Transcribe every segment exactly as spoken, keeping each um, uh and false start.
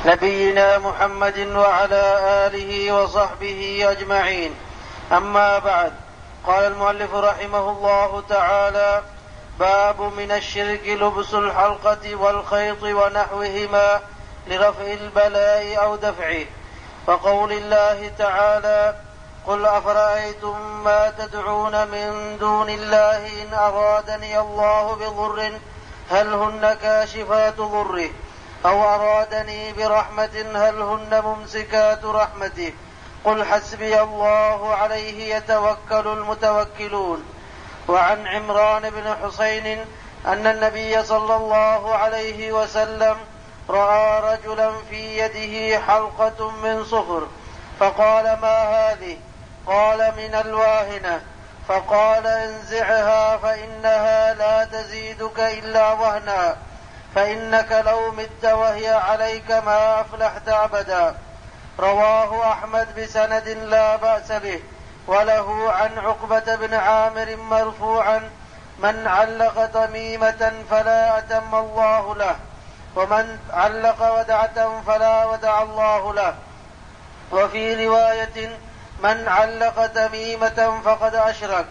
نبينا محمد وعلى آله وصحبه أجمعين. أما بعد، قال المؤلف رحمه الله تعالى: باب من الشرك لبس الحلقة والخيط ونحوهما لرفع البلاء أو دفعه، فقول الله تعالى: قل أفرأيتم ما تدعون من دون الله إن أرادني الله بضر هل هن كاشفات ضره أو أرادني برحمة هل هن ممسكات رحمته قل حسبي الله عليه يتوكل المتوكلون. وعن عمران بن حسين أن النبي صلى الله عليه وسلم رأى رجلا في يده حلقة من صفر فقال: ما هذه؟ قال: من الواهنة. فقال: انزعها فإنها لا تزيدك إلا وهنا، فإنك لو مت وهي عليك ما أفلحت أبدا. رواه أحمد بسند لا بأس به، وله عن عقبة بن عامر مرفوعا: من علق تميمة فلا أتم الله له، ومن علق ودعة فلا ودع الله له. وفي رواية: من علق تميمة فقد أشرك.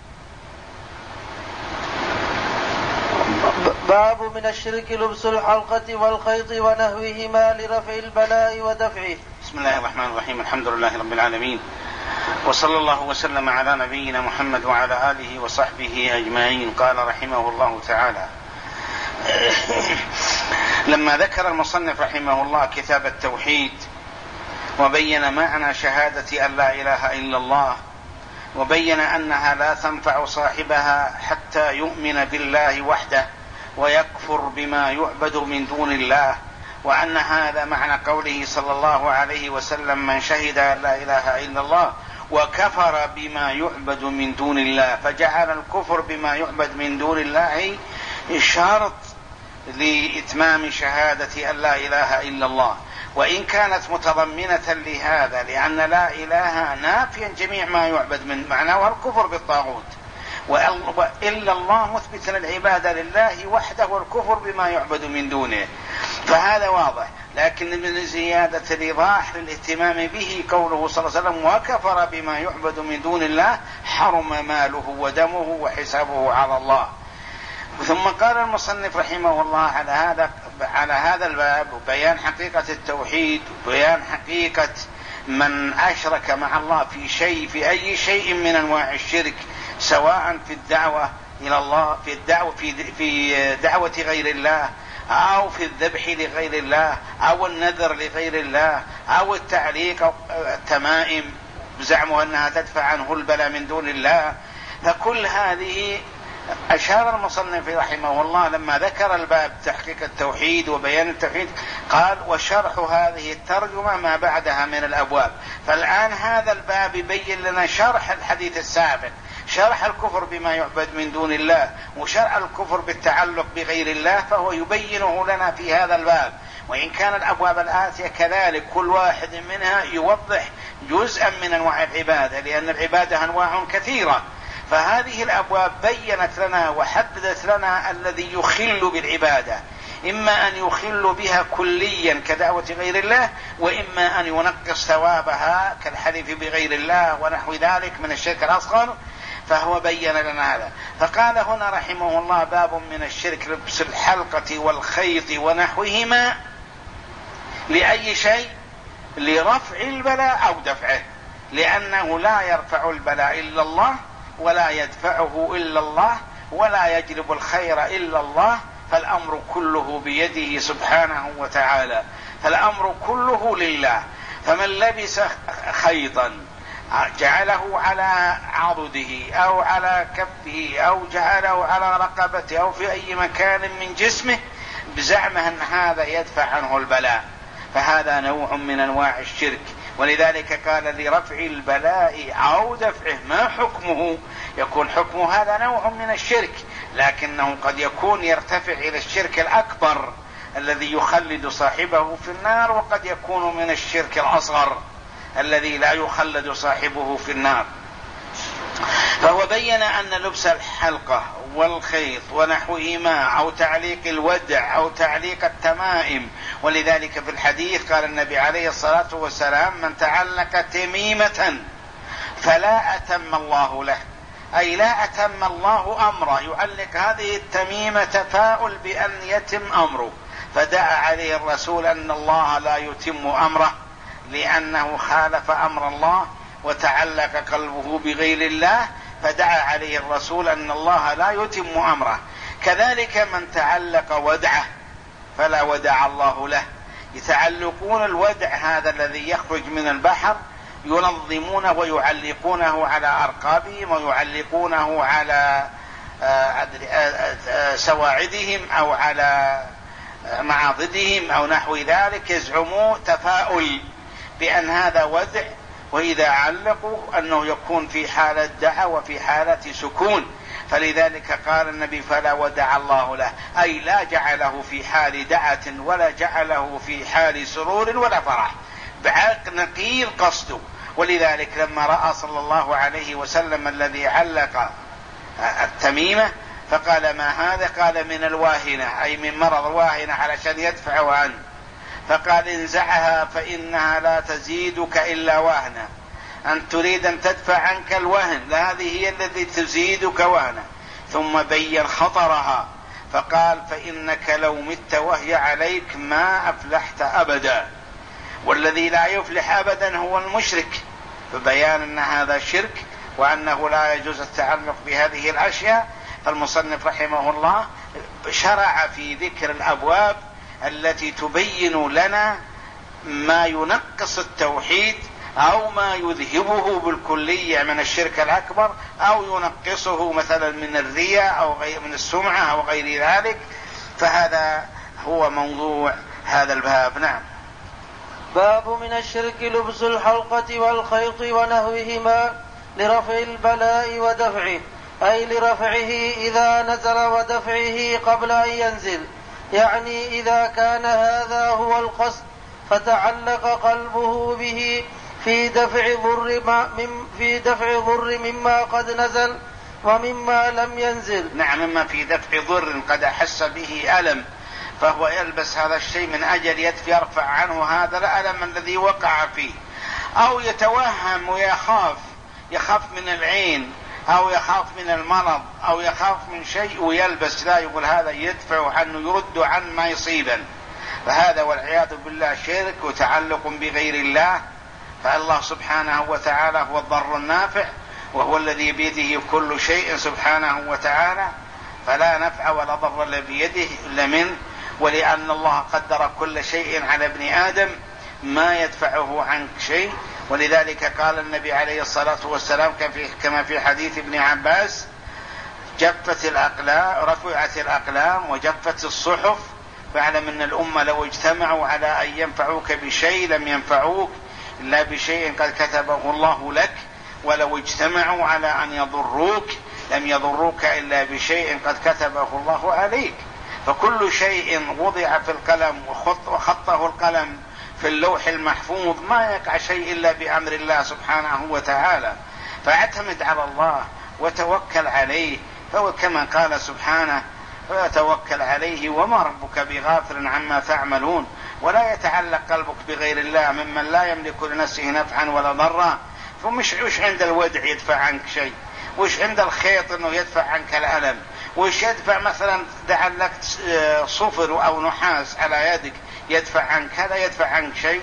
باب من الشرك لبس الحلقة والخيط ونحوهما لرفع البلاء ودفعه. بسم الله الرحمن الرحيم. الحمد لله رب العالمين، وصلى الله وسلم على نبينا محمد وعلى آله وصحبه أجمعين. قال رحمه الله تعالى: لما ذكر المصنف رحمه الله كتاب التوحيد وبين معنى شهادة أن لا إله إلا الله، وبين أنها لا تنفع صاحبها حتى يؤمن بالله وحده ويكفر بما يعبد من دون الله، وأن هذا معنى قوله صلى الله عليه وسلم: من شهد أن لا إله إلا الله وكفر بما يعبد من دون الله، فجعل الكفر بما يعبد من دون الله شرط لإتمام شهادة أن لا إله إلا الله، وإن كانت متضمنة لهذا، لأن لا إله نافيا جميع ما يعبد من معناه الكفر بالطاغوت، وإلا الله مثبتا العبادة لله وحده والكفر بما يعبد من دونه، فهذا واضح. لكن من زيادة الإيضاح للاهتمام به قوله صلى الله عليه وسلم: وكفر بما يعبد من دون الله، حرم ماله ودمه وحسابه على الله. ثم قال المصنف رحمه الله على هذا على هذا الباب بيان حقيقة التوحيد وبيان حقيقة من أشرك مع الله في شيء في أي شيء من أنواع الشرك، سواء في الدعوة إلى الله، في الدعوة في في دعوة غير الله، أو في الذبح لغير الله، أو النذر لغير الله، أو التعليق أو التمائم بزعمه أنها تدفع عنه البلاء من دون الله. فكل هذه أشار المصنف رحمه الله لما ذكر الباب تحقيق التوحيد وبيان التوحيد قال: وشرح هذه الترجمة ما بعدها من الأبواب. فالآن هذا الباب يبين لنا شرح الحديث السابق، شرح الكفر بما يعبد من دون الله وشرح الكفر بالتعلق بغير الله، فهو يبينه لنا في هذا الباب. وإن كان الأبواب الآتية كذلك كل واحد منها يوضح جزءا من أنواع العبادة، لأن العبادة أنواع كثيرة، فهذه الأبواب بيّنت لنا وحددت لنا الذي يخل بالعبادة، إما أن يخل بها كليا كدعوة غير الله، وإما أن ينقص ثوابها كالحلف بغير الله ونحو ذلك من الشرك الأصغر، فهو بيّن لنا هذا. فقال هنا رحمه الله: باب من الشرك لبس الحلقة والخيط ونحوهما لأي شيء؟ لرفع البلاء أو دفعه، لأنه لا يرفع البلاء إلا الله، ولا يدفعه إلا الله، ولا يجلب الخير إلا الله، فالأمر كله بيده سبحانه وتعالى، فالأمر كله لله. فمن لبس خيطا جعله على عضده أو على كفه أو جعله على رقبته أو في أي مكان من جسمه بزعمه أن هذا يدفع عنه البلاء، فهذا نوع من أنواع الشرك. ولذلك قال: لرفع البلاء أو دفعه. ما حكمه؟ يكون حكمه هذا نوع من الشرك، لكنه قد يكون يرتفع إلى الشرك الأكبر الذي يخلد صاحبه في النار، وقد يكون من الشرك الأصغر الذي لا يخلد صاحبه في النار. فهو بين أن لبس الحلقة والخيط ونحوهما أو تعليق الودع أو تعليق التمائم ولذلك في الحديث قال النبي عليه الصلاة والسلام: من تعلق تميمة فلا أتم الله له، أي لا أتم الله أمره، يعلق هذه التميمة تفاؤل بأن يتم أمره، فدعا عليه الرسول أن الله لا يتم أمره لأنه خالف أمر الله وتعلق قلبه بغير الله، فدعا عليه الرسول أن الله لا يتم أمره. كذلك من تعلق ودعه فلا ودع الله له، يتعلقون الودع هذا الذي يخرج من البحر، ينظمونه ويعلقونه على أرقابهم ويعلقونه على سواعدهم أو على معاضدهم أو نحو ذلك، يزعموا تفاؤل بأن هذا ودع، وإذا علقوا أنه يكون في حالة دعا وفي حالة سكون، فلذلك قال النبي: فلا ودع الله له، أي لا جعله في حال دعة ولا جعله في حال سرور ولا فرح، بعقل نقيض قصده. ولذلك لما رأى صلى الله عليه وسلم الذي علق التميمة فقال: ما هذا؟ قال: من الواهنة، أي من مرض واهنة، علشان يدفع عنه، فقال: انزعها فإنها لا تزيدك إلا وهنا، أن تريد أن تدفع عنك الوهن، هذه هي التي تزيدك وهنا. ثم بين خطرها فقال: فإنك لو مت وهي عليك ما أفلحت أبدا، والذي لا يفلح أبدا هو المشرك، فبيان أن هذا شرك وأنه لا يجوز التعلق بهذه الأشياء. فالمصنف رحمه الله شرع في ذكر الأبواب التي تبين لنا ما ينقص التوحيد أو ما يذهبه بالكلية من الشرك الأكبر، أو ينقصه مثلا من الرياء أو غير من السمعة أو غير ذلك، فهذا هو موضوع هذا الباب. نعم. باب من الشرك لبس الحلقة والخيط ونهوهما لرفع البلاء ودفعه، أي لرفعه إذا نزل ودفعه قبل أن ينزل، يعني إذا كان هذا هو القصد فتعلق قلبه به في دفع ضر في دفع ضر مما قد نزل ومما لم ينزل. نعم، مما في دفع ضر قد أحس به ألم، فهو يلبس هذا الشيء من أجل يرفع عنه هذا الألم الذي وقع فيه، أو يتوهم ويخاف، يخاف من العين أو يخاف من المرض أو يخاف من شيء ويلبس، لا يقول هذا يدفع عنه، يرد عن ما يصيبا، فهذا والعياذ بالله شرك وتعلق بغير الله. فالله سبحانه وتعالى هو الضر النافع، وهو الذي بيده كل شيء سبحانه وتعالى، فلا نفع ولا ضر إلا بيده إلا منه، ولأن الله قدر كل شيء على ابن آدم ما يدفعه عنك شيء. ولذلك قال النبي عليه الصلاة والسلام كما في حديث ابن عباس: جفت الأقلام، رفعت الأقلام وجفت الصحف، فاعلم أن الأمة لو اجتمعوا على أن ينفعوك بشيء لم ينفعوك إلا بشيء قد كتبه الله لك، ولو اجتمعوا على أن يضروك لم يضروك إلا بشيء قد كتبه الله عليك. فكل شيء وضع في القلم وخط وخطه القلم في اللوح المحفوظ، ما يقع شيء إلا بأمر الله سبحانه وتعالى، فاعتمد على الله وتوكل عليه، فهو كما قال سبحانه: وتوكل عليه وما ربك بغافل عما تعملون. ولا يتعلق قلبك بغير الله ممن لا يملك لنفسه نفعا ولا ضرا. فمش وش عند الودع يدفع عنك شيء، وش عند الخيط انه يدفع عنك الألم، وش يدفع مثلا تعلقت صفر او نحاس على يدك يدفع عنك، هذا يدفع عنك شيء؟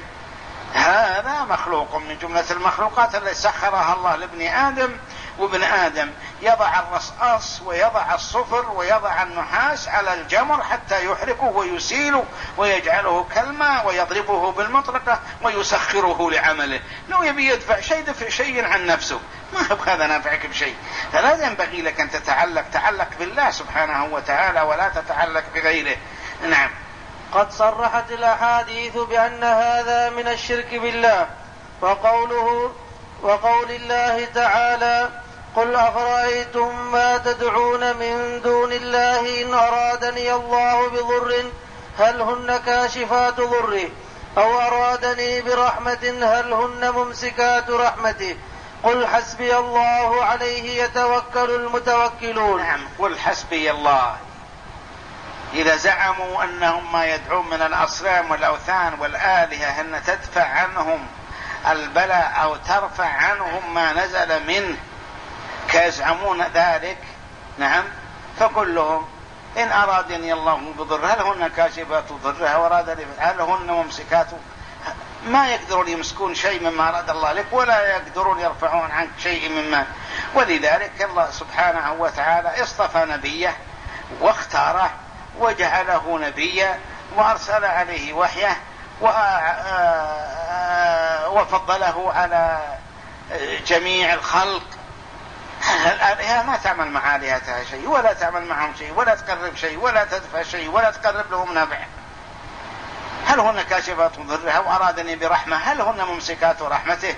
هذا مخلوق من جملة المخلوقات التي سخرها الله لابن آدم، وابن آدم يضع الرصاص ويضع الصفر ويضع النحاس على الجمر حتى يحرقه ويسيله ويجعله كالماء ويضربه بالمطرقة ويسخره لعمله. لو يبي يدفع شيء دفع شيء عن نفسه، ما يبقى هذا نافعك بشيء. فلا ينبغي لك أن تتعلق، تعلق بالله سبحانه وتعالى ولا تتعلق بغيره. نعم. قد صرحت الأحاديث بأن هذا من الشرك بالله، وقوله وقول الله تعالى: قل أفرأيتم ما تدعون من دون الله إن أرادني الله بضر هل هن كاشفات ضره أو أرادني برحمة هل هن ممسكات رحمته قل حسبي الله عليه يتوكل المتوكلون. نعم، قل حسبي الله، إذا زعموا أنهم ما يدعون من الأصنام والأوثان والآلهة أن تدفع عنهم البلاء أو ترفع عنهم ما نزل منه كيزعمون ذلك، نعم، فقل لهم إن أرادني الله بضر هل هن كاشفات ضرها وأراد هل هن ممسكات، ما يقدرون يمسكون شيء مما أراد الله لك ولا يقدرون يرفعون عنك شيء مما. ولذلك الله سبحانه وتعالى اصطفى نبيه واختاره وجعله نبيا وأرسل عليه وحيه وفضله على جميع الخلق. الآلهة ما تعمل مع آلهتها شيء ولا تعمل معهم شيء ولا تقرب شيء ولا تدفع شيء ولا تقرب لهم نفع. هل هن كاشفات ضرها وأرادني برحمة هل هن ممسكات رحمته؟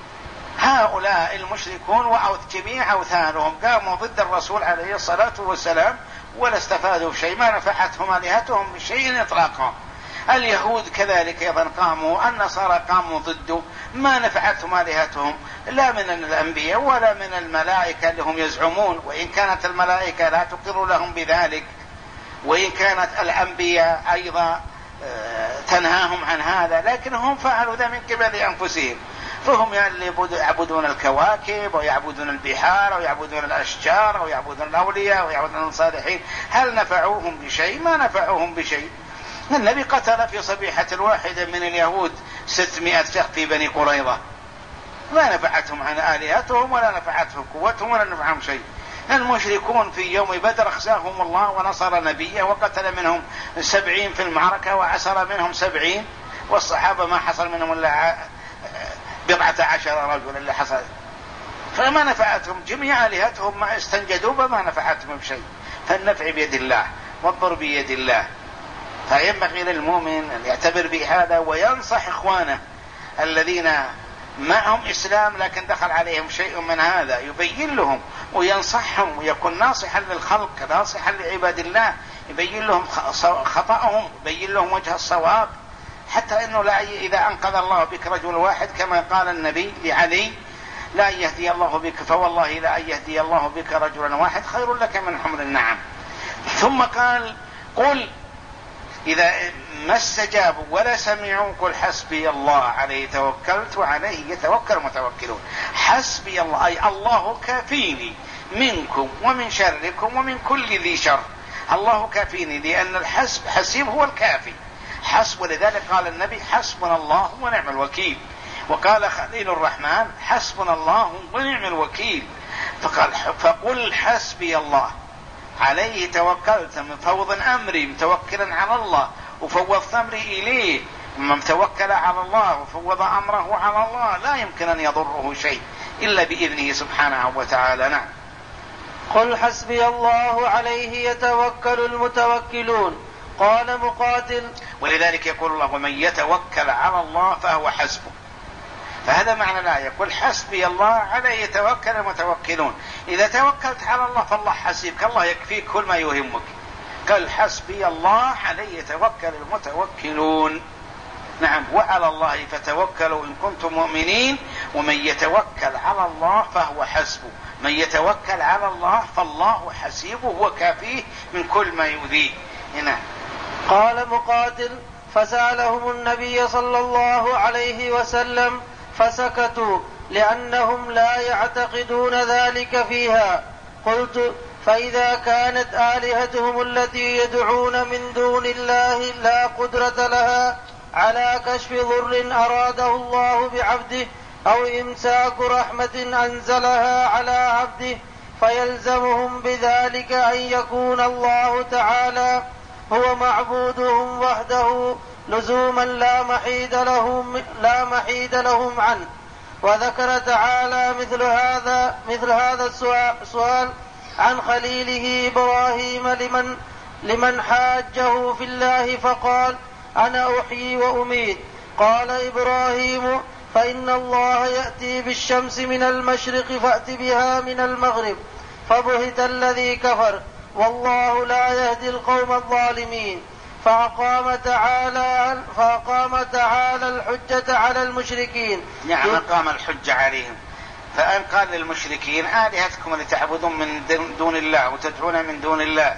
هؤلاء المشركون وجميع أوثانهم قاموا ضد الرسول عليه الصلاة والسلام ولا استفادوا بشيء، ما نفعتهم آلهتهم بشيء إطلاقا. اليهود كذلك أيضا قاموا، النصارى قاموا ضده، ما نفعتهم آلهتهم لا من الأنبياء ولا من الملائكة اللي هم يزعمون، وإن كانت الملائكة لا تقر لهم بذلك، وإن كانت الأنبياء أيضا تنهاهم عن هذا، لكنهم فعلوا ذا من قبل أنفسهم. فهم يعبدون الكواكب ويعبدون البحار ويعبدون الأشجار ويعبدون الأولياء ويعبدون الصالحين، هل نفعوهم بشيء؟ ما نفعوهم بشيء. النبي قتل في صبيحة واحدة من اليهود ستمائة شخص في بني قريظة، ما نفعتهم عن آلهتهم ولا نفعتهم قوتهم ولا نفعهم شيء. المشركون في يوم بدر أخزاهم الله ونصر نبيه وقتل منهم سبعين في المعركة وعسر منهم سبعين، والصحابة ما حصل منهم إلا بضعة عشر رجل اللي حصل، فما نفعتهم جميع آلهتهم ما استنجدوا بما نفعتهم بشيء. فالنفع بيد الله والضر بيد الله، فينبغي للمؤمن أن يعتبر بهذا وينصح إخوانه الذين معهم إسلام لكن دخل عليهم شيء من هذا، يبين لهم وينصحهم ويكون ناصحا للخلق ناصحا لعباد الله، يبين لهم خطأهم يبين لهم وجه الصواب، حتى أنه لا إذا أنقذ الله بك رجل واحد كما قال النبي لعلي لا يهدي الله بك فوالله لا يهدي الله بك رجلا واحد خير لك من حمر النعم. ثم قال قل إذا ما استجابوا ولا سمعوا قل حسبي الله عليه توكلت وعليه يتوكل المتوكلون. حسبي الله أي الله كافيني منكم ومن شركم ومن كل ذي شر، الله كافيني، لأن الحسب حسيب هو الكافي حسب. ولذلك قال النبي حسبنا الله ونعم الوكيل، وقال خليل الرحمن حسبنا الله ونعم الوكيل. فقال فقل حسبي الله عليه توكلت، مفوض أمري متوكلا على الله وفوضت أمري إليه، من توكل على الله وفوض أمره على الله لا يمكن أن يضره شيء إلا بإذنه سبحانه وتعالى. نعم. قل حسبي الله عليه يتوكل المتوكلون. قال مقاتل ولذلك يقول الله ومن يتوكل على الله فهو حسبه، فهذا معنى الآية قل حسبي الله عليه يتوكل المتوكلون. إذا توكلت على الله فالله حسيبك، الله يكفيك كل ما يهمك. قال حسبي الله عليه يتوكل المتوكلون. نعم، وعلى الله فتوكلوا إن كنتم مؤمنين، ومن يتوكل على الله فهو حسبه. من يتوكل على الله فالله حسيبه وكافيه من كل ما يؤذيه. هنا قال مقاتل فسألهم النبي صلى الله عليه وسلم فسكتوا لأنهم لا يعتقدون ذلك فيها. قلت فإذا كانت آلهتهم التي يدعون من دون الله لا قدرة لها على كشف ضر أراده الله بعبده أو إمساك رحمة أنزلها على عبده، فيلزمهم بذلك أن يكون الله تعالى هو معبودهم وحده لزوما لا محيد لهم لا محيد لهم عنه. وذكر تعالى مثل هذا مثل هذا السؤال عن خليله إبراهيم لمن لمن حاجه في الله فقال أنا أحيي وأميت. قال إبراهيم فإن الله يأتي بالشمس من المشرق فأت بها من المغرب، فبهت الذي كفر والله لا يهدي القوم الظالمين. فأقام تعالى فأقام تعالى الحجة على المشركين. نعم، أقام الحجة عليهم، فأن قال للمشركين آلهتكم اللي تعبدون من دون الله وتدعون من دون الله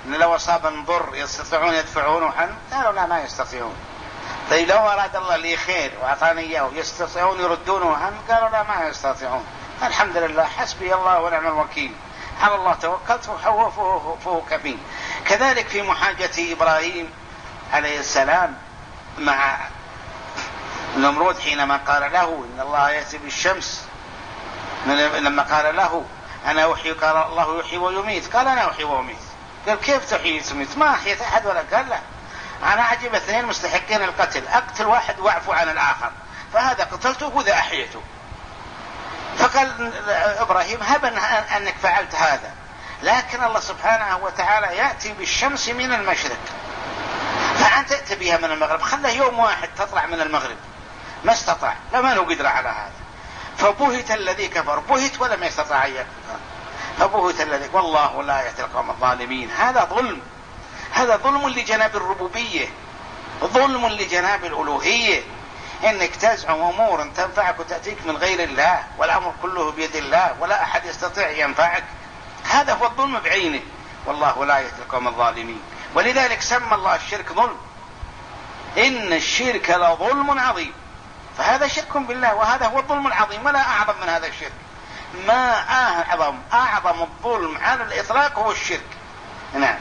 لو أصابهم ضر يستطيعون يدفعونه عنه؟ قالوا لا ما يستطيعون. طيب لو أراد الله لي خير وأعطاني إياه يستطيعون يردونه عنه؟ قالوا لا ما يستطيعون. الحمد لله حسبي الله ونعم الوكيل، على الله توكلت وهو فهو كفيل. كذلك في محاجة إبراهيم عليه السلام مع النمرود حينما قال له إن الله يأتي بالشمس، لما قال له أنا أحيي، قال الله يحيي ويميت، قال أنا أحيي وأميت. قال كيف تحيي وتميت؟ ما أحييت أحد ولا. قال لا، أنا أعجب اثنين مستحقين القتل، أقتل واحد وأعفو عن الآخر، فهذا قتلته وذا أحييته. فقال إبراهيم هب أنك فعلت هذا، لكن الله سبحانه وتعالى يأتي بالشمس من المشرق فأنت تأتي بها من المغرب، خله يوم واحد تطلع من المغرب. ما استطاع، لما له قدرة على هذا. فبهت الذي كفر، بهت ولم يستطع أن يكفر، فبهت الذي. والله لا يهدي القوم الظالمين. هذا ظلم، هذا ظلم لجناب الربوبية، ظلم لجناب الألوهية، إنك تزعم أمور تنفعك وتأتيك من غير الله، والأمر كله بيد الله ولا أحد يستطيع ينفعك. هذا هو الظلم بعينه، والله لا يهدي القوم الظالمين. ولذلك سمى الله الشرك ظلم، إن الشرك لظلم عظيم. فهذا شرك بالله، وهذا هو الظلم العظيم، ولا أعظم من هذا الشرك. ما أعظم أعظم الظلم على الإطلاق هو الشرك. نعم.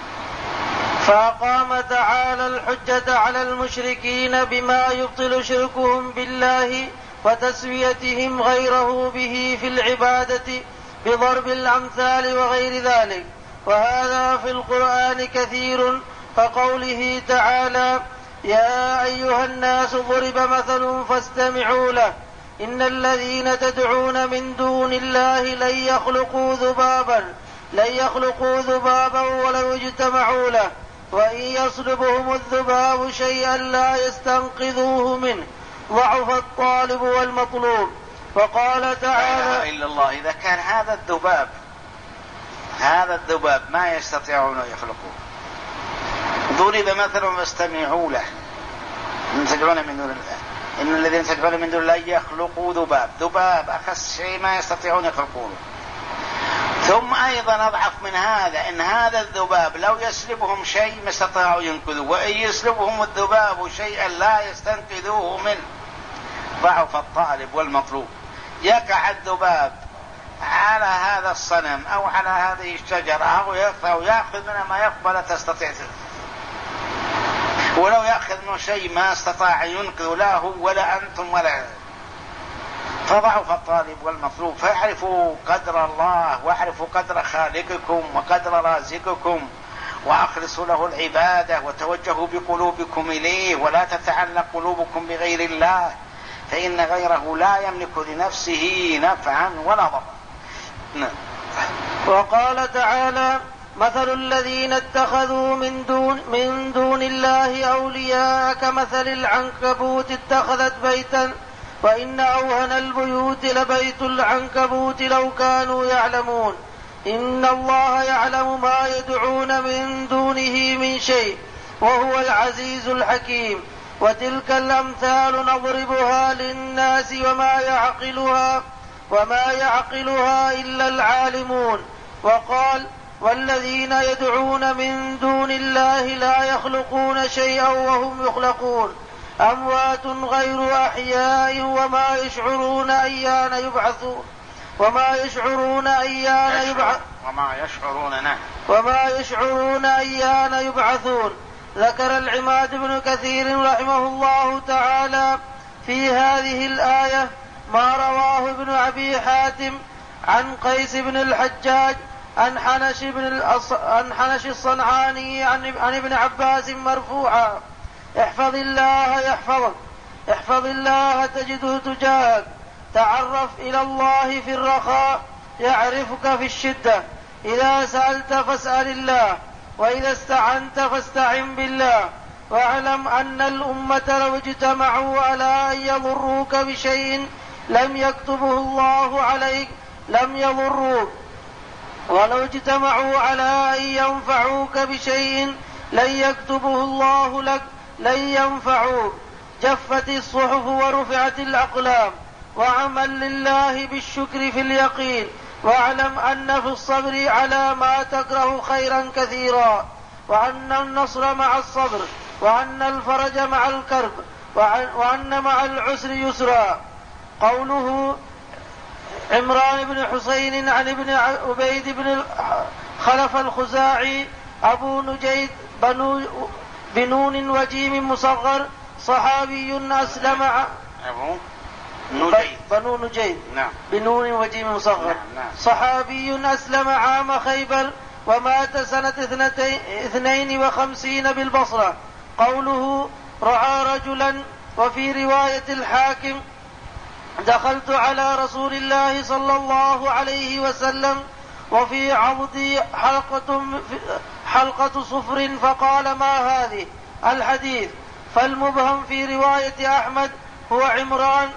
فأقام تعالى الحجة على المشركين بما يبطل شركهم بالله وتسويتهم غيره به في العبادة بضرب الأمثال وغير ذلك، وهذا في القرآن كثير، كقوله تعالى يا أيها الناس ضرب مثل فاستمعوا له إن الذين تدعون من دون الله لن يخلقوا ذبابا لن يخلقوا ذبابا ولو اجتمعوا له وإن يصلبهم الذباب شيئا لا يستنقذوه منه ضعف الطالب والمطلوب. وقال تعالى لا إله إلا الله. إذا كان هذا الذباب هذا الذباب ما يستطيعون يخلقوه، ضرب مثل فاستمعوا له إن تدعون من دون الله إن الذين تدعون من دون الله يخلقوا ذباب، ذباب أخس شيء ما يستطيعون يخلقونه. ثم أيضا أضعف من هذا إن هذا الذباب لو يسلبهم شيء ما استطاعوا ينقذوه، وإن يسلبهم الذباب شيئا لا يستنقذوه منه ضعف الطالب والمطلوب. يقع الذباب على هذا الصنم أو على هذه الشجرة أو يأخذ منها ما يقبل تستطيع، ولو يأخذ منه شيء ما استطاع ينقذ لا هو ولا أنتم ولا. فضعف الطالب والمطلوب. فاعرفوا قدر الله واعرفوا قدر خالقكم وقدر رازقكم وأخلصوا له العبادة وتوجهوا بقلوبكم إليه، ولا تتعلق قلوبكم بغير الله، فإن غيره لا يملك لنفسه نفعا ولا ضرا. وقال تعالى مثل الذين اتخذوا من دون, من دون الله أولياء كمثل العنكبوت اتخذت بيتا وإن أوهن البيوت لبيت العنكبوت لو كانوا يعلمون إن الله يعلم ما يدعون من دونه من شيء وهو العزيز الحكيم. وتلك الأمثال نضربها للناس وما يعقلها وما يعقلها إلا العالمون. وقال والذين يدعون من دون الله لا يخلقون شيئا وهم يخلقون أموات غير أحياء وما يشعرون أيان يبعثون وما يشعرون أيان يبعثون وما يشعرون نعم وما يشعرون أيان يبعثون. ذكر العماد بن كثير رحمه الله تعالى في هذه الآية ما رواه ابن أبي حاتم عن قيس بن الحجاج عن حنش, بن الأص... عن حنش الصنعاني عن... عن ابن عباس مرفوعا احفظ الله يحفظك احفظ الله تجده تجاهك تعرف إلى الله في الرخاء يعرفك في الشدة إذا سألت فاسأل الله وإذا استعنت فاستعن بالله. واعلم أن الأمة لو اجتمعوا على أن يضروك بشيء لم يكتبه الله عليك لم يضروك، ولو اجتمعوا على أن ينفعوك بشيء لن يكتبه الله لك لن ينفعوك. جفت الصحف ورفعت الأقلام وعمل لله بالشكر في اليقين واعلم أن في الصبر على ما تكره خيرا كثيرا، وأن النصر مع الصبر، وأن الفرج مع الكرب، وأن مع العسر يسرا. قوله عمران بن حسين عن ابن عبيد بن خلف الخزاعي أبو نجيد بنون وجيم مصغر صحابي أسلم أبو نجيد بنو نجيد نعم. بنون وجيم مصغر نعم. نعم. صحابي أسلم عام خيبر ومات سنة اثنين وخمسين بالبصرة. قوله رعى رجلا. وفي رواية الحاكم دخلت على رسول الله صلى الله عليه وسلم وفي عضدي حلقة, حلقة صفر فقال ما هذه؟ الحديث. فالمبهم في رواية أحمد هو عمران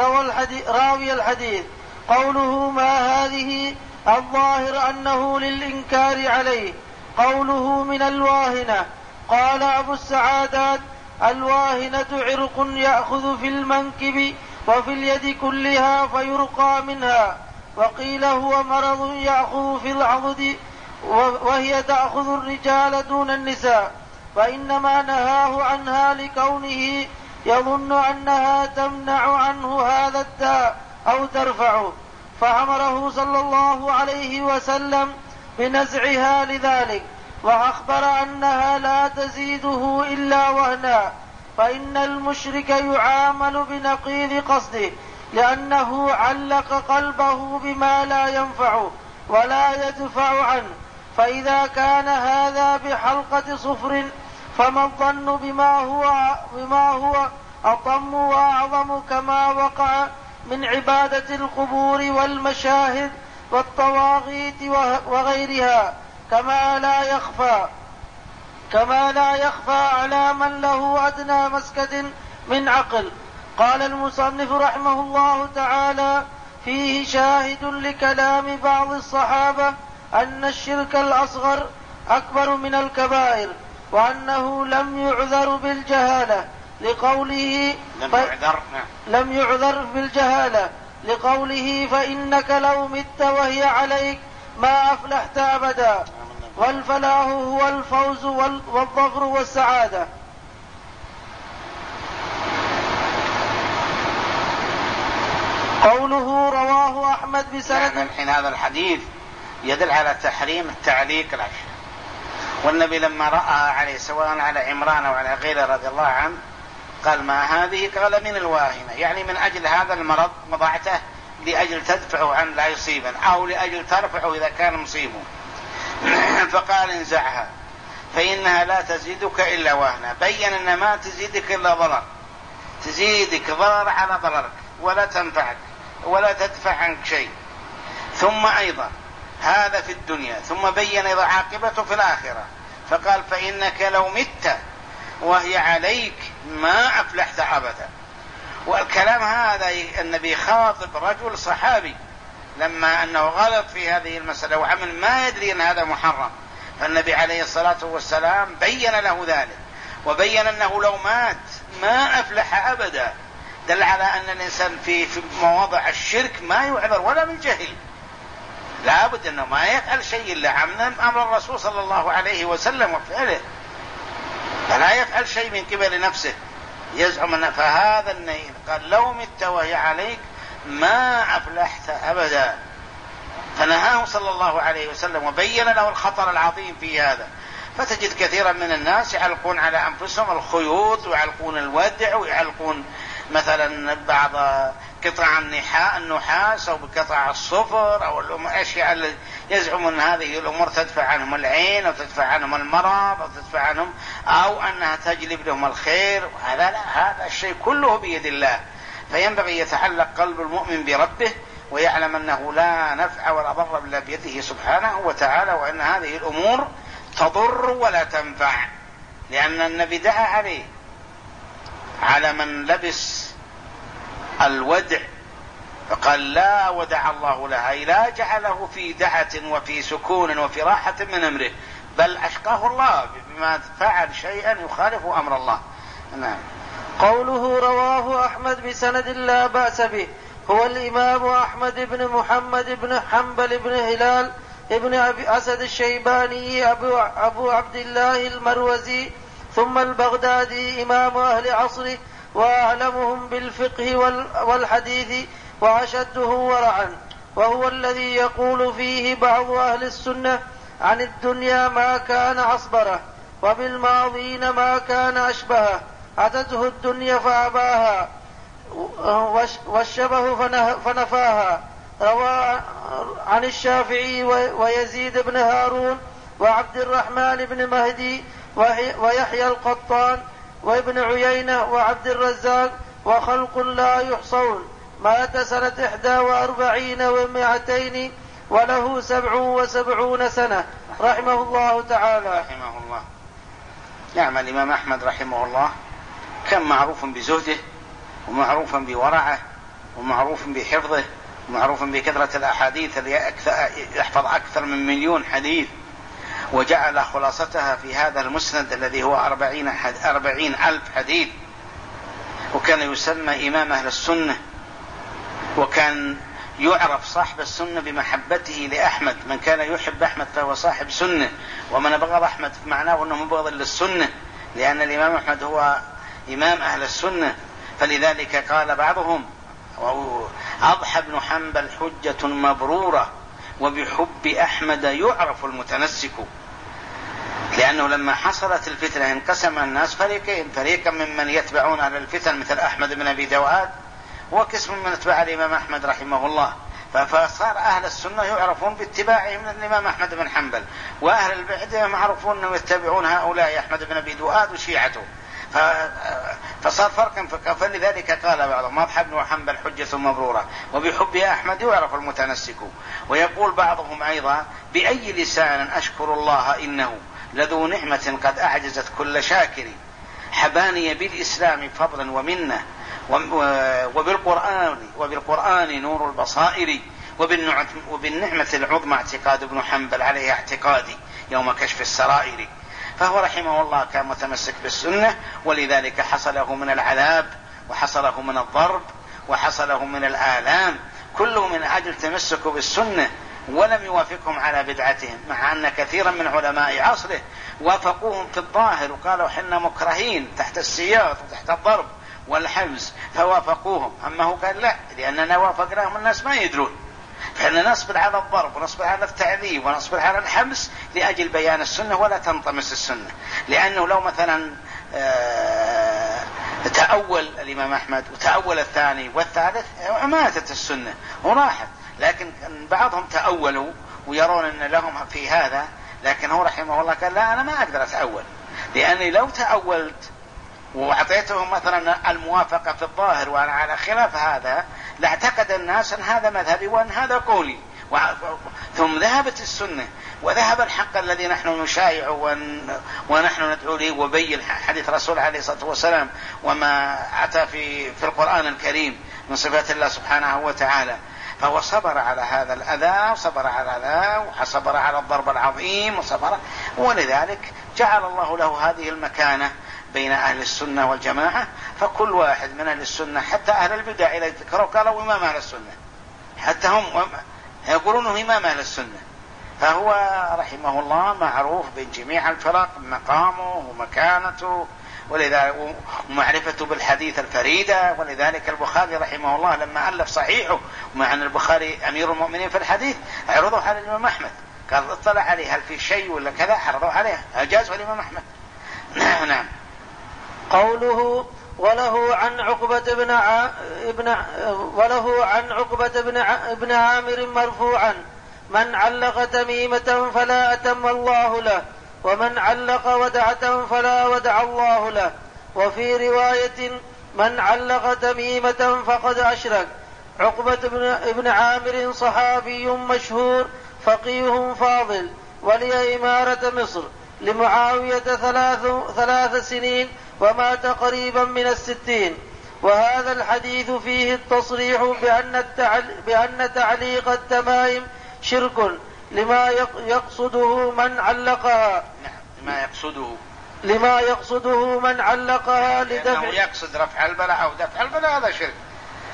راوي الحديث. قوله ما هذه الظاهر أنه للإنكار عليه. قوله من الواهنة. قال أبو السعادات الواهنة عرق يأخذ في المنكب وفي اليد كلها فيرقى منها. وقيل هو مرض يأخذ في العضد وهي تأخذ الرجال دون النساء، فإنما نهاه عنها لكونه يظن أنها تمنع عنه هذا الداء أو ترفعه، فأمره صلى الله عليه وسلم بنزعها لذلك، وأخبر أنها لا تزيده إلا وهنا. فإن المشرك يعامل بنقيض قصده لأنه علق قلبه بما لا ينفعه ولا يدفع عنه. فإذا كان هذا بحلقة صفر فما الظن بما هو, بما هو أطم وأعظم كما وقع من عبادة القبور والمشاهد والطواغيت وغيرها، كما لا يخفى كما لا يخفى على من له أدنى مسكة من عقل. قال المصنف رحمه الله تعالى فيه شاهد لكلام بعض الصحابة أن الشرك الأصغر أكبر من الكبائر، وأنه لم يعذر بالجهالة لقوله لم يعذر, لم يعذر بالجهالة لقوله فإنك لو مت وهي عليك ما أفلحت أبدا، والفلاح هو الفوز والظفر والسعادة. قوله رواه أحمد بسند. يعني الحين هذا الحديث يدل على تحريم التعليق العشر، والنبي لما رأى عليه سواء على عمران أو على غيره رضي الله عنه قال ما هذه؟ قال من الواهنة، يعني من أجل هذا المرض وضعته لأجل تدفعه عن لا يصيبا أو لأجل ترفعه إذا كان مصيبه. فقال انزعها فإنها لا تزيدك إلا وهنا. بين أن ما تزيدك إلا ضرر، تزيدك ضرر على ضررك ولا تنفعك ولا تدفع عنك شيء. ثم أيضا هذا في الدنيا، ثم بين إذا عاقبته في الآخرة فقال فإنك لو مت وهي عليك ما أفلحت أبدا. والكلام هذا النبي خاطب رجل صحابي لما أنه غلط في هذه المسألة وعمل ما يدري أن هذا محرم، فالنبي عليه الصلاة والسلام بين له ذلك وبين أنه لو مات ما أفلح أبدا. دل على أن الإنسان في, في مواضع الشرك ما يعذر ولا من جهل، لابد أنه ما يفعل شيء إلا عمدا أمر الرسول صلى الله عليه وسلم وفعله، فلا يفعل شيء من قبل نفسه يزعم أن فهذا النهي قال لو مت وهي عليك ما أفلحت أبدا، فنهاه صلى الله عليه وسلم وبين له الخطر العظيم في هذا. فتجد كثيرا من الناس يعلقون على أنفسهم الخيوط ويعلقون الودع ويعلقون مثلا بعض قطع النحاس أو بقطع الصفر أو الأشياء اللي يزعمون أن هذه الأمور تدفع عنهم العين أو تدفع عنهم المرض أو تدفع عنهم أو أنها تجلب لهم الخير. هذا لا، هذا الشيء كله بيد الله، فينبغي يتعلق قلب المؤمن بربه ويعلم أنه لا نفع ولا ضر إلا بيده سبحانه وتعالى، وأن هذه الأمور تضر ولا تنفع، لأن النبي دعا عليه على من لبس الودع فقال لا ودع الله لها، لا جعله في دعة وفي سكون وفي راحة من أمره، بل أشقاه الله بما فعل شيئا يخالف أمر الله. نعم. قوله رواه أحمد بسند لا بأس به. هو الإمام أحمد بن محمد بن حنبل بن هلال ابن أبي أسد الشيباني أبو, أبو عبد الله المروزي ثم البغدادي إمام أهل عصره وأعلمهم بالفقه والحديث وأشده ورعا، وهو الذي يقول فيه بعض أهل السنة عن الدنيا ما كان عصبره، وبالماضين ما كان أشبهه، أتته الدنيا فأباها والشبه فنفاها. روى عن الشافعي ويزيد بن هارون وعبد الرحمن بن مهدي ويحيى القطان وابن عيينة وعبد الرزاق وخلق لا يحصون. مات سنة إحدى وأربعين ومائتين وله سبع وسبعون سنة رحمه الله تعالى. رحمه الله. نعم، الإمام أحمد رحمه الله كان معروف بزهده ومعروف بورعه ومعروف بحفظه ومعروف بكثرة الأحاديث اللي يحفظ أكثر من مليون حديث، وجعل خلاصتها في هذا المسند الذي هو أربعين, حد أربعين ألف حديث. وكان يسمى إمام أهل السنة، وكان يعرف صاحب السنة بمحبته لأحمد. من كان يحب أحمد فهو صاحب سنة، ومن بغض أحمد معناه أنه مبغض للسنة، لأن الإمام أحمد هو إمام أهل السنة. فلذلك قال بعضهم: أضحى بن حنبل حجة مبرورة وبحب أحمد يعرف المتنسك. لأنه لما حصلت الفتنة انقسم الناس فريقين: فريقا ممن يتبعون على الفتن مثل أحمد بن أبي دواد، وقسم من اتباع الإمام أحمد رحمه الله. فصار أهل السنة يعرفون باتباعهم من الإمام أحمد بن حنبل، وأهل البدع معروفون أنهم يتبعون هؤلاء أحمد بن أبي دواد وشيعته، فصار فرقا. فلذلك قال بعضهم: أضحى بن حنبل حجة مبرورة وبحب أحمد يعرف المتنسك. ويقول بعضهم أيضا: بأي لسان أشكر الله إنه لذو نعمة قد أعجزت كل شاكر، حباني بالإسلام فضلا ومنه، وبالقرآن, وبالقرآن نور البصائر، وبالنعمة العظمى اعتقاد ابن حنبل عليه اعتقادي يوم كشف السرائر. فهو رحمه الله كان متمسك بالسنة، ولذلك حصله من العذاب وحصله من الضرب وحصله من الآلام كله من أجل تمسكه بالسنة، ولم يوافقهم على بدعتهم، مع أن كثيرا من علماء عصره وافقوهم في الظاهر وقالوا: حنا مكرهين تحت السياط وتحت الضرب والحبس، فوافقوهم. أما هو قال: لا، لأننا وافقناهم الناس ما يدرون، فإحنا نصبر على الضرب ونصبر على التعذيب ونصبر على الحبس لأجل بيان السنة ولا تنطمس السنة. لأنه لو مثلا تأول الإمام أحمد وتأول الثاني والثالث ماتت السنة وراحت. لكن بعضهم تأولوا ويرون أن لهم في هذا، لكن هو رحمه الله قال: لا، أنا ما أقدر أتأول، لأني لو تأولت وأعطيتهم مثلا الموافقة في الظاهر وأنا على خلاف هذا لاعتقد الناس أن هذا مذهبي وأن هذا قولي، ثم ذهبت السنة وذهب الحق الذي نحن نشايع ونحن ندعو له وبين حديث رسول عليه الصلاة والسلام وما أتى في, في القرآن الكريم من صفات الله سبحانه وتعالى. فهو صبر على هذا الأذى وصبر على هذا وصبر على الضرب العظيم وصبر، ولذلك جعل الله له هذه المكانة بين أهل السنة والجماعة. فكل واحد من أهل السنة حتى أهل البدع إذا ذكروا قالوا إمام أهل السنة، حتى هم يقولون إمام أهل السنة. فهو رحمه الله معروف بين جميع الفرق مقامه ومكانته ولذلك ومعرفته بالحديث الفريدة. ولذلك البخاري رحمه الله لما ألف صحيحه، ومع أن البخاري أمير المؤمنين في الحديث، عرضوا على الإمام أحمد، قال: اطلع عليه هل في شيء ولا كذا، عرضوا عليه أجازه الإمام أحمد. نعم. قوله: وله عن عقبة بن ع... ابن وله عن عقبة بن ع... ابن عامر مرفوعا: من علق تميمة فلا أتم الله له، ومن علق ودعة فلا ودع الله له. وفي رواية: من علق تميمة فقد أشرك. عقبة بن ابن عامر صحابي مشهور فقيه فاضل، ولي إمارة مصر لمعاوية ثلاث, ثلاث سنين، ومات قريبا من الستين. وهذا الحديث فيه التصريح بأن, التعل... بأن تعليق التمائم شرك لما يقصده من علقها. لما يقصده لما يقصده من علقها لدفع، لأنه يقصد رفع البلاء أو دفع البلاء، هذا شرك.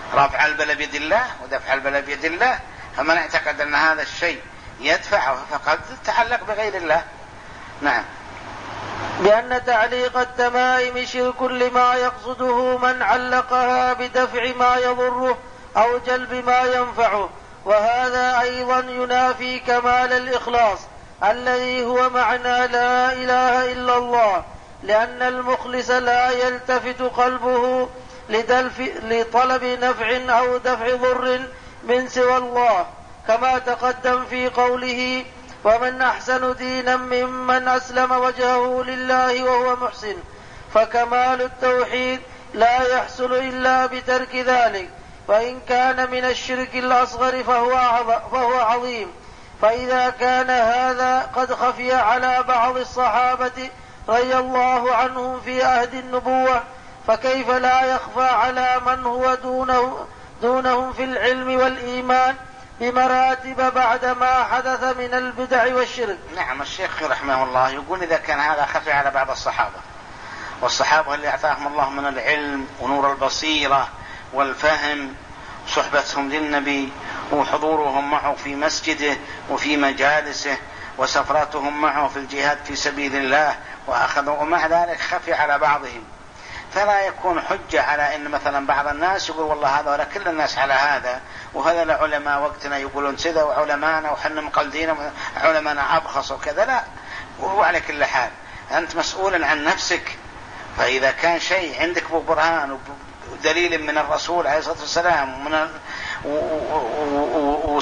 رفع البلاء بيد الله ودفع البلاء بيد الله، فمن اعتقد أن هذا الشيء يدفعه فقد تعلق بغير الله. نعم. لأن تعليق التمائم شرك لما يقصده من علقها بدفع ما يضره أو جلب ما ينفعه، وهذا أيضا ينافي كمال الإخلاص الذي هو معنى لا إله إلا الله، لأن المخلص لا يلتفت قلبه لطلب نفع أو دفع ضر من سوى الله، كما تقدم في قوله ومن أحسن دينا ممن أسلم وجهه لله وهو محسن. فكمال التوحيد لا يحصل إلا بترك ذلك، فإن كان من الشرك الأصغر فهو عظيم. فإذا كان هذا قد خفي على بعض الصحابة رضي الله عنهم في عهد النبوة، فكيف لا يخفى على من هو دونه دونهم في العلم والإيمان بمراتب بعد ما حدث من البدع والشرك. نعم. الشيخ رحمه الله يقول إذا كان هذا خفي على بعض الصحابة، والصحابة اللي أعطاهم الله من العلم ونور البصيرة والفهم، صحبتهم للنبي وحضورهم معه في مسجده وفي مجالسه وسفراتهم معه في الجهاد في سبيل الله وأخذوا، ومع ذلك خفي على بعضهم، فلا يكون حجة على أن مثلا بعض الناس يقول والله هذا ولا كل الناس على هذا، وهذا العلماء وقتنا يقولون كذا وعلماءنا وحنا مقلدين علماءنا أبخص وكذا. لا، وعلى كل حال أنت مسؤول عن نفسك، فإذا كان شيء عندك برهان ودليل من الرسول عليه الصلاة والسلام ومن ال... و... و... و...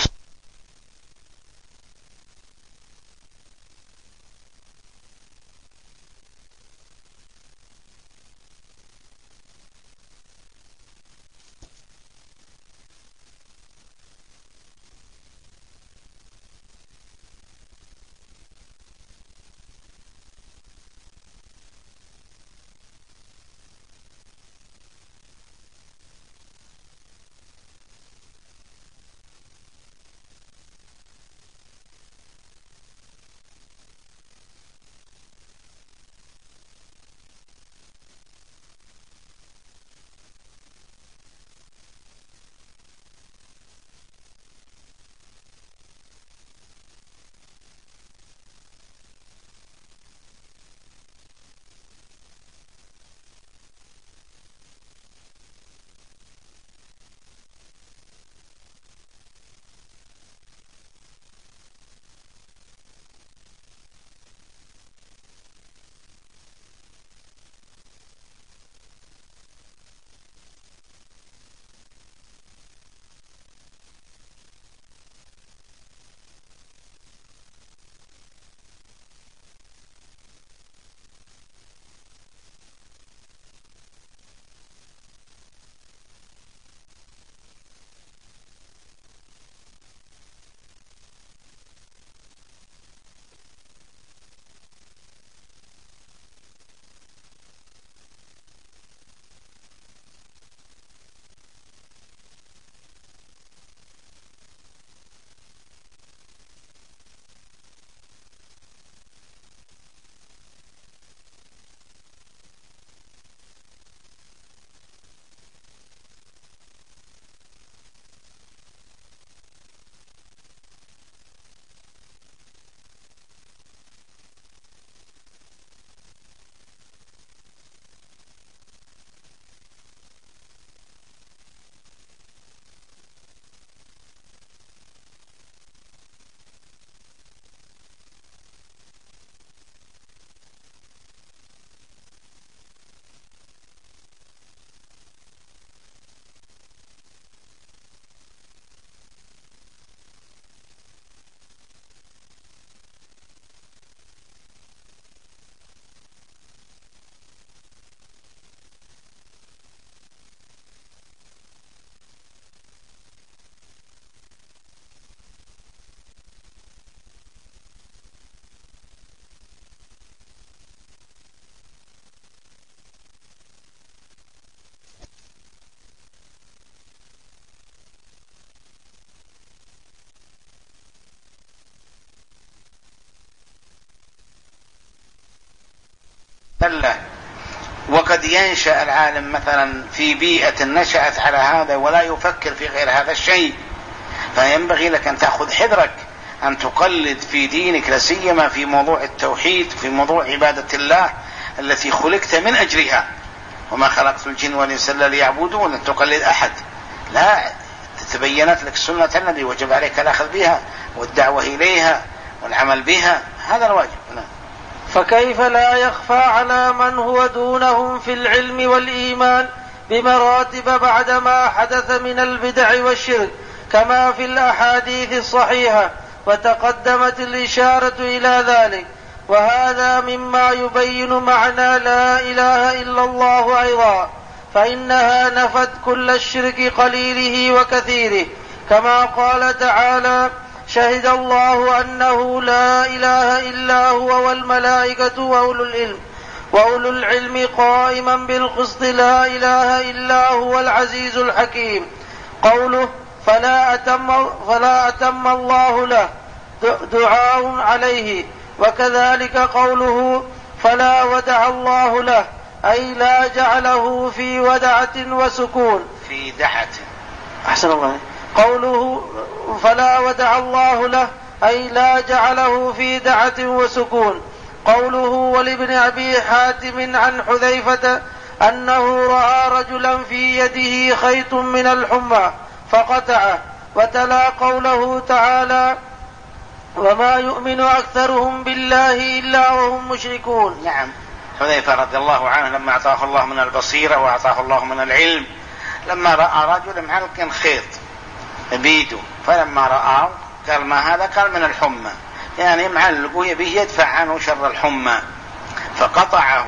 وقد ينشأ العالم مثلا في بيئة نشأت على هذا ولا يفكر في غير هذا الشيء، فينبغي لك أن تأخذ حذرك أن تقلد في دينك، لا سيما في موضوع التوحيد، في موضوع عبادة الله التي خلقت من أجلها. وما خلقت الجن والإنس إلا ليعبدون، أن تقلد أحد، لا، تبينت لك سنة النبي وجب عليك الأخذ بها والدعوة إليها والعمل بها، هذا الواجب. فكيف لا يخفى على من هو دونهم في العلم والإيمان بمراتب بعدما حدث من البدع والشرك كما في الأحاديث الصحيحة، وتقدمت الإشارة إلى ذلك. وهذا مما يبين معنى لا إله إلا الله أيضا، فإنها نفت كل الشرك قليله وكثيره، كما قال تعالى: شهد الله أنه لا إله إلا هو والملائكة وأولو العلم وأولو العلم قائما بالقسط لا إله إلا هو العزيز الحكيم. قوله فلا أتم, فلا أتم الله له دعاء عليه. وكذلك قوله فلا ودع الله له، أي لا جعله في ودعة وسكون، في دعة. أحسن الله. قوله فلا ودع الله له، أي لا جعله في دعة وسكون. قوله ولابن أبي حاتم عن حذيفة أنه رأى رجلا في يده خيط من الحمى فقطعه، وتلا قوله تعالى: وما يؤمن أكثرهم بالله إلا وهم مشركون. نعم، حذيفة رضي الله عنه لما أعطاه الله من البصيرة وأعطاه الله من العلم، لما رأى رجل معلق خيط بيده، فلما رآه قال: ما هذا؟ قال: من الحمى، يعني معلق يبيه يدفع عنه شر الحمى، فقطعه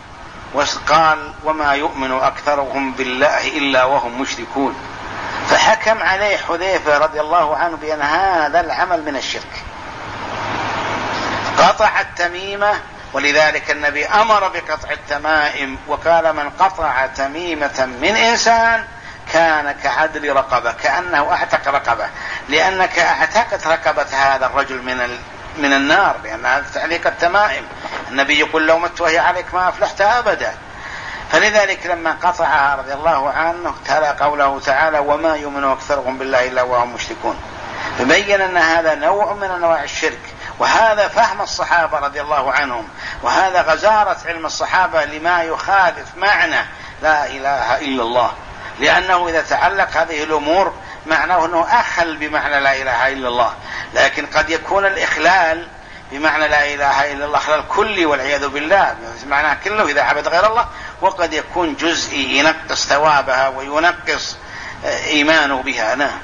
وقال: وما يؤمن أكثرهم بالله إلا وهم مشركون. فحكم عليه حذيفة رضي الله عنه بأن هذا العمل من الشرك، قطع التميمة. ولذلك النبي أمر بقطع التمائم وقال: من قطع تميمة من إنسان كان كعدل رقبة، كأنه أعتق رقبة، لأنك أعتقت رقبة هذا الرجل من من النار، لأنها تعليق التمائم. النبي يقول: لو مت وهي عليك ما أفلحت أبدا. فلذلك لما قطعها رضي الله عنه تلا قوله تعالى: وما يؤمن أكثرهم بالله إلا وهم مشركون، فبين أن هذا نوع من أنواع الشرك. وهذا فهم الصحابة رضي الله عنهم، وهذا غزارة علم الصحابة لما يخالف معنى لا إله إلا الله، لأنه إذا تعلق هذه الأمور معناه أنه أخل بمعنى لا إله إلا الله. لكن قد يكون الإخلال بمعنى لا إله إلا الله خلال كلي والعياذ بالله، معناه كله إذا عبد غير الله، وقد يكون جزئي ينقص ثوابها وينقص إيمانه بها. نعم.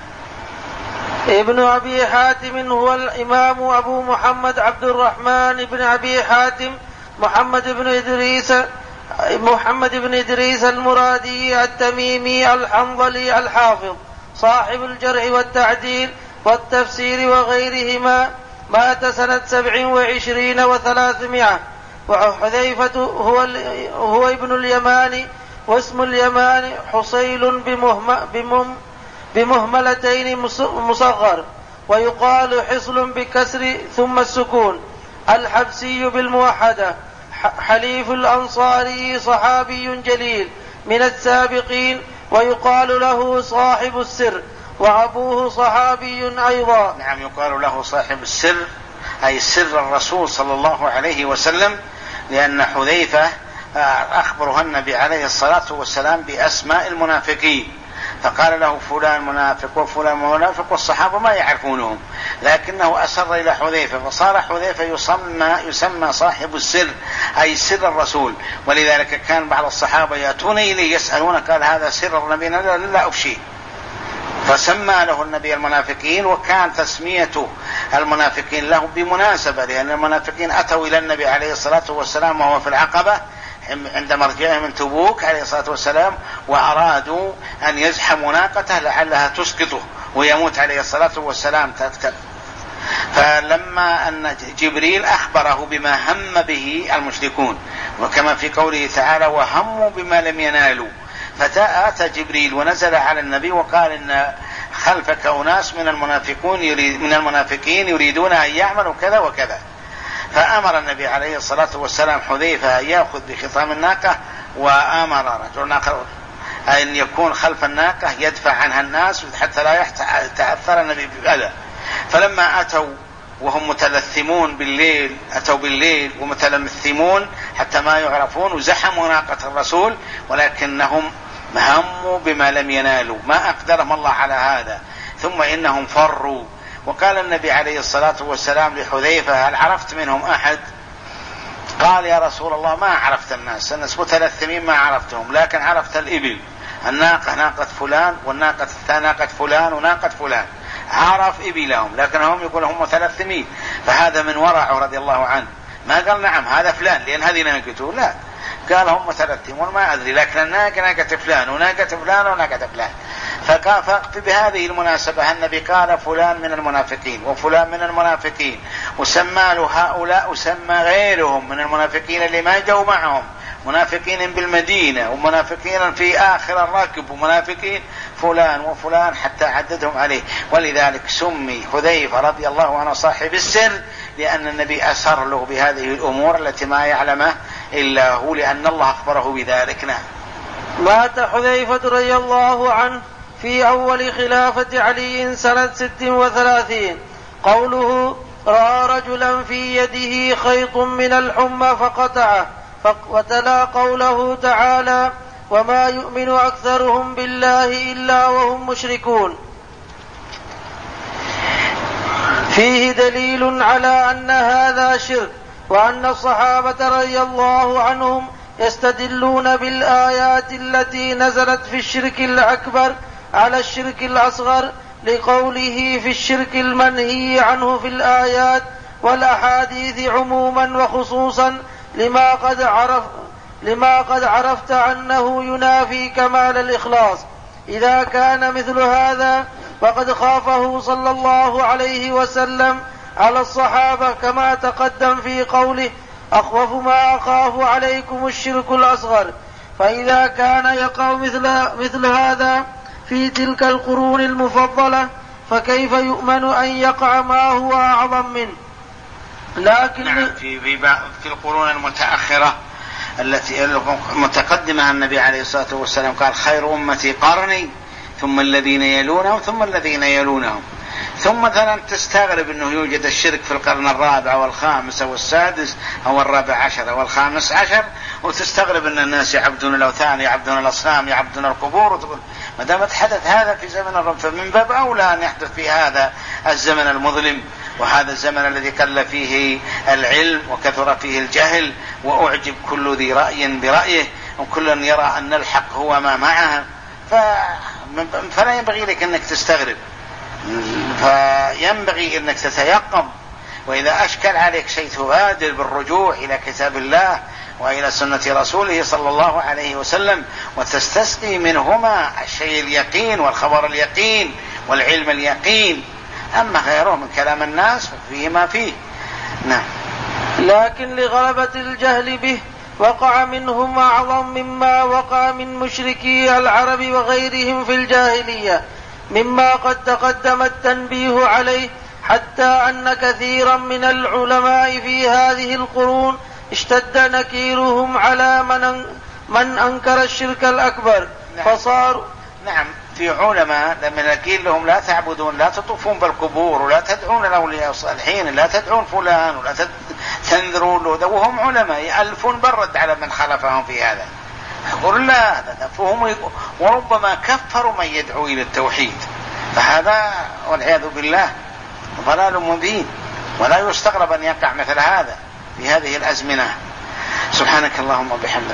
ابن أبي حاتم هو الإمام أبو محمد عبد الرحمن بن أبي حاتم محمد بن إدريس محمد بن إدريس المرادي التميمي الحنظلي الحافظ، صاحب الجرح والتعديل والتفسير وغيرهما، مات سنة سبع وعشرين وثلاثمائة. وحذيفة هو, هو ابن اليمان، واسم اليمان حصيل بمهم بمهملتين مصغر، ويقال حصل بكسر ثم السكون، الحبسي بالموحدة، حليف الأنصاري، صحابي جليل من السابقين، ويقال له صاحب السر، وأبوه صحابي أيضا. نعم، يقال له صاحب السر، أي سر الرسول صلى الله عليه وسلم، لأن حذيفة أخبره النبي عليه الصلاة والسلام بأسماء المنافقين، فقال له فلان منافق وفلان منافق، والصحابة ما يعرفونهم، لكنه أسر إلى حذيفة، فصار حذيفة يسمى, يسمى صاحب السر، أي سر الرسول. ولذلك كان بعض الصحابة يأتون إليه يسألون، قال: هذا سر النبي لا أفشيه، فسمى له النبي المنافقين. وكان تسميته المنافقين له بمناسبة، لأن المنافقين أتوا إلى النبي عليه الصلاة والسلام وهو في العقبة عند مرجعه من تبوك عليه الصلاة والسلام، وأرادوا أن يزحموا ناقته لعلها تسقطه ويموت عليه الصلاة والسلام. فلما أن جبريل أخبره بما هم به المشركون، وكما في قوله تعالى: وهموا بما لم ينالوا، فأتى جبريل ونزل على النبي وقال: إن خلفك أناس من المنافقون يريد من المنافقين يريدون أن يعملوا كذا وكذا. فأمر النبي عليه الصلاة والسلام حذيفة أن يأخذ بخطام الناقة وآمر رجل آخر أن يكون خلف الناقة يدفع عنها الناس حتى لا يتأثر النبي بأذى. فلما أتوا وهم متلثمون بالليل، أتوا بالليل ومتلثمون حتى ما يعرفون وزحموا ناقة الرسول، ولكنهم هموا بما لم ينالوا، ما أقدرهم الله على هذا. ثم إنهم فروا، وقال النبي عليه الصلاة والسلام لحذيفة: هل عرفت منهم أحد؟ قال: يا رسول الله ما عرفت الناس، الناس متلثمين ما عرفتهم، لكن عرفت الإبل، الناقة ناقة فلان، والناقة الثانية ناقة فلان وناقة فلان، عرف إبلهم، لكن هم يقول هم متلثمين. فهذا من ورعه رضي الله عنه، ما قال نعم هذا فلان لأن هذه ناقته، لا، قال هم متلثمون ما أدري، لكن الناقة ناقة فلان وناقة فلان وناقة فلان. فقال بهذه المناسبة النبي قال: فلان من المنافقين وفلان من المنافقين، وسمى له هؤلاء وسمى غيرهم من المنافقين اللي ما جو معهم، منافقين بالمدينة ومنافقين في آخر الركب ومنافقين فلان وفلان حتى عددهم عليه. ولذلك سمي حذيفة رضي الله عنه صاحب السر، لأن النبي أسر له بهذه الأمور التي ما يعلمه إلا هو، لأن الله أخبره بذلك. نعم. مات حذيفة رضي الله عنه في أول خلافة علي سنة ست وثلاثين. قوله: رأى رجلا في يده خيط من الحمى فقطعه، وتلا قوله تعالى: وما يؤمن أكثرهم بالله إلا وهم مشركون. فيه دليل على أن هذا شرك، وأن الصحابة رضي الله عنهم يستدلون بالآيات التي نزلت في الشرك الأكبر على الشرك الأصغر، لقوله في الشرك المنهي عنه في الآيات والأحاديث عموما وخصوصا، لما قد عرف لما قد عرفت أنه ينافي كمال الإخلاص. إذا كان مثل هذا فقد خافه صلى الله عليه وسلم على الصحابة، كما تقدم في قوله: أخوف ما أخاف عليكم الشرك الأصغر. فإذا كان يقع مثل, مثل هذا في تلك القرون المفضلة، فكيف يؤمن أن يقع ما هو أعظم منه؟ لكن نعم في, في, في القرون المتأخرة التي متقدمة النبي عليه الصلاة والسلام قال: خير أمتي قرني ثم الذين يلونهم ثم الذين يلونهم. ثم مثلا تستغرب أنه يوجد الشرك في القرن الرابع والخامس والسادس أو الرابع عشر والخامس عشر، وتستغرب أن الناس يعبدون الأوثان، يعبدون الأصنام، يعبدون القبور. ما دام حدث هذا في زمن الرب، فمن باب أولى أن يحدث في هذا الزمن المظلم، وهذا الزمن الذي قل فيه العلم وكثر فيه الجهل، وأعجب كل ذي رأي برأيه، وكل يرى أن الحق هو ما معه. فلا ينبغي لك أنك تستغرب، فينبغي أنك تتيقظ، وإذا أشكل عليك شيء تبادر بالرجوع إلى كتاب الله وإلى سنة رسوله صلى الله عليه وسلم، وتستسقي منهما الشيء اليقين والخبر اليقين والعلم اليقين. أما غيره من كلام الناس فيه ما فيه. نعم. لكن لغلبة الجهل به وقع منهم أعظم مما وقع من مشركي العرب وغيرهم في الجاهلية، مما قد تقدم التنبيه عليه، حتى أن كثيرا من العلماء في هذه القرون اشتد نكيرهم على من, من أنكر الشرك الأكبر. نعم. فصار نعم في علماء لما نقيل لهم: لا تعبدون، لا تطوفون بالقبور، ولا تدعون الأولياء الصالحين، لا تدعون فلان، ولا تنذرون له، وهم علماء يألفون برد على من خالفهم في هذا. يقول لا، فهم وربما كفروا من يدعو إلى التوحيد. فهذا والعياذ بالله ضلال مبين، ولا يستغرب أن يقع مثل هذا في هذه الأزمنة. سبحانك اللهم وبحمدك.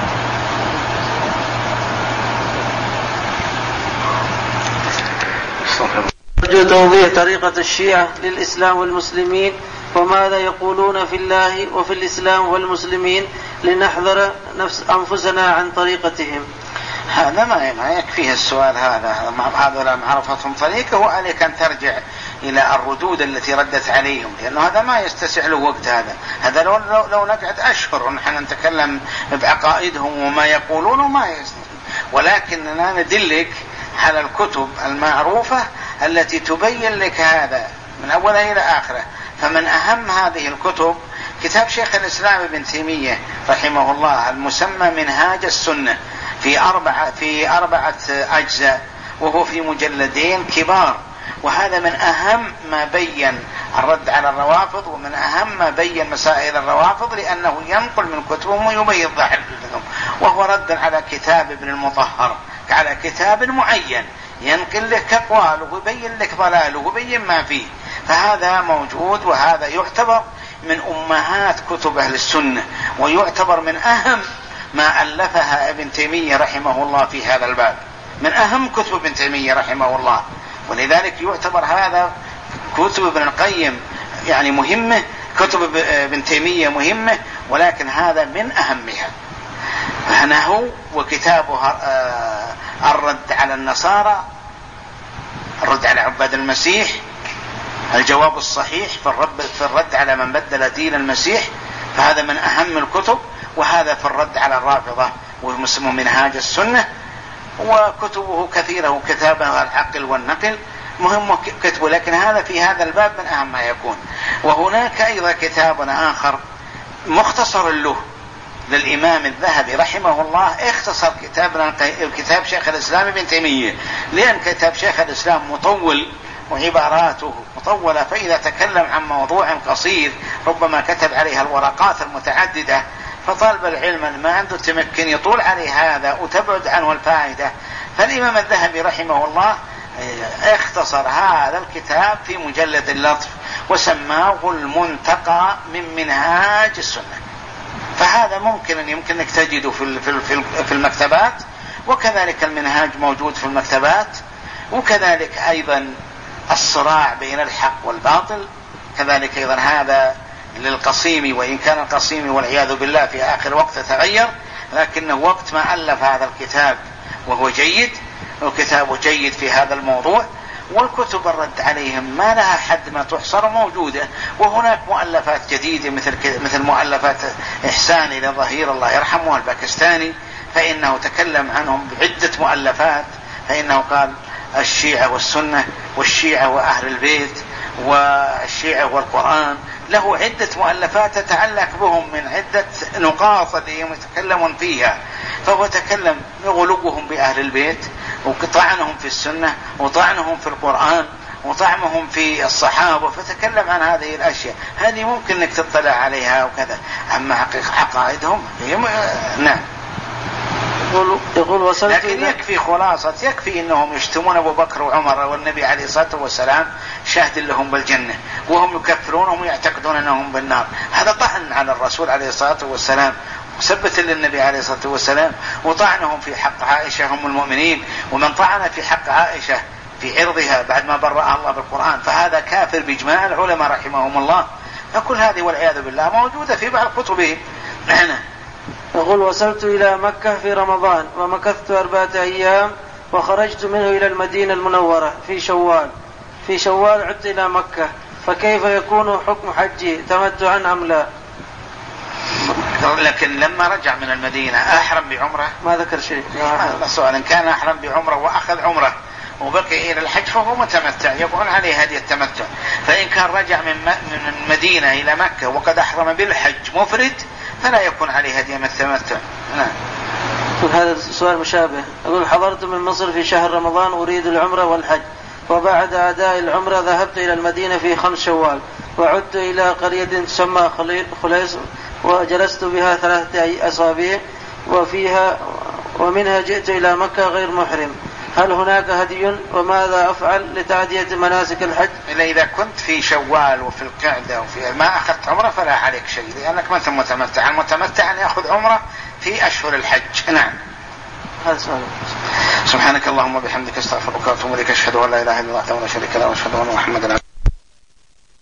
أرجو توضيح طريقة الشيعة للإسلام والمسلمين، وماذا يقولون في الله وفي الإسلام والمسلمين، لنحذر نفس أنفسنا عن طريقتهم. هذا ما يكفيه السؤال هذا، هذا ما عرفتهم طريقه، وعليك أن ترجع إلى الردود التي ردت عليهم، لأنه هذا ما يستسع له وقت. هذا هذا لو, لو, لو نقعد أشهر ونحن نتكلم بعقائدهم وما يقولون وما يستسع، ولكننا ندلك على الكتب المعروفة التي تبين لك هذا من أولها إلى آخره. فمن أهم هذه الكتب كتاب شيخ الإسلام ابن تيمية رحمه الله المسمى منهاج السنة في أربعة, في أربعة أجزاء، وهو في مجلدين كبار، وهذا من أهم ما بين الرد على الروافض، ومن أهم ما بين مسائل الروافض، لأنه ينقل من كتبهم ويبين ضحكهم، وهو رد على كتاب ابن المطهر على كتاب معين، ينقل لك أقواله ويبين لك ضلاله ويبين ما فيه. فهذا موجود، وهذا يعتبر من أمهات كتب أهل السنة، ويعتبر من أهم ما ألفها ابن تيمية رحمه الله في هذا الباب، من أهم كتب ابن تيمية رحمه الله. ولذلك يعتبر هذا كتب ابن القيم يعني مهمة، كتب ابن تيمية مهمة، ولكن هذا من أهمها. هنا هو وكتابه الرد على النصارى، الرد على عباد المسيح، الجواب الصحيح في الرد, في الرد على من بدل دين المسيح، فهذا من أهم الكتب. وهذا في الرد على الرافضة ومسمى منهاج السنة، وكتبه كثيرة، وكتابه العقل والنقل مهم كتبه، لكن هذا في هذا الباب من أهم ما يكون. وهناك أيضا كتاب آخر مختصر له للإمام الذهبي رحمه الله، اختصر كتابنا كتاب شيخ الإسلام ابن تيمية، لأن كتاب شيخ الإسلام مطول وعباراته مطولة، فإذا تكلم عن موضوع قصير ربما كتب عليها الورقات المتعددة، فطالب العلم ما عنده تمكن يطول عليه هذا وتبعد عنه الفائدة. فالإمام الذهبي رحمه الله اختصر هذا الكتاب في مجلد اللطف وسماه المنتقى من منهاج السنة. فهذا ممكن أن يمكن أنك تجده في المكتبات، وكذلك المنهاج موجود في المكتبات، وكذلك أيضا الصراع بين الحق والباطل، كذلك أيضا هذا للقصيمي، وإن كان القصيمي والعياذ بالله في آخر وقت تغير، لكنه وقت ما ألف هذا الكتاب وهو جيد، وكتابه جيد في هذا الموضوع. والكتب الرد عليهم ما لها حد ما تحصر موجودة. وهناك مؤلفات جديدة مثل مثل مؤلفات إحسان إلى ظهير الله يرحمه الباكستاني، فإنه تكلم عنهم بعدة مؤلفات، فإنه قال الشيعة والسنة، والشيعة وأهل البيت، والشيعة والقرآن، له عدة مؤلفات تتعلق بهم من عدة نقاط اللي يتكلمون فيها. فهو تكلم بغلوهم بأهل البيت، وطعنهم في السنة، وطعنهم في القرآن، وطعنهم في الصحابة، فتكلم عن هذه الأشياء. هذه ممكن أنك تطلع عليها وكذا، أما حقيقة عقائدهم نعم. يقول وصلت، لكن يكفي خلاصة، يكفي أنهم يشتمون أبو بكر وعمر والنبي عليه الصلاة والسلام شاهد لهم بالجنة، وهم يكفرونهم ويعتقدون أنهم بالنار. هذا طعن على الرسول عليه الصلاة والسلام، وثبت للنبي عليه الصلاة والسلام، وطعنهم في حق عائشة هم المؤمنين. ومن طعن في حق عائشة في عرضها بعد ما برأها الله بالقرآن فهذا كافر بإجماع العلماء رحمهم الله. فكل هذه والعياذ بالله موجودة في بعض كتبهم. يقول وصلت إلى مكة في رمضان ومكثت أربعة أيام، وخرجت منه إلى المدينة المنورة في شوال. في شوال عدت إلى مكة، فكيف يكون حكم حجي تمتعا أم لا؟ لكن لما رجع من المدينة أحرم بعمرة؟ ما ذكر شيء. هذا سؤال. إن كان أحرم بعمرة وأخذ عمرة وبقي إلى الحج فهو متمتع، يكون عليه هدي التمتع. فإن كان رجع من المدينة إلى مكة وقد أحرم بالحج مفرد فلا يكون عليه هدي التمتع. نعم. هذا سؤال مشابه. أقول حضرت من مصر في شهر رمضان أريد العمرة والحج، وبعد أداء العمرة ذهبت إلى المدينة في خمس شوال، وعدت إلى قرية تسمى خليص، وجلست بها ثلاثة أسابيع، وفيها ومنها جئت إلى مكة غير محرم. هل هناك هدي؟ وماذا أفعل لتعدية مناسك الحج؟ إلا إذا كنت في شوال وفي القعدة وفي ما أخذت عمرة فلا عليك شيء، لأنك ما أنت متمتع. المتمتع أن يأخذ عمرة في أشهر الحج. نعم. هذا سؤال. سبحانك اللهم وبحمدك استغفرك واتوب اليك، اشهد ان لا اله الا انت ولا شريك له، واشهد ان محمدا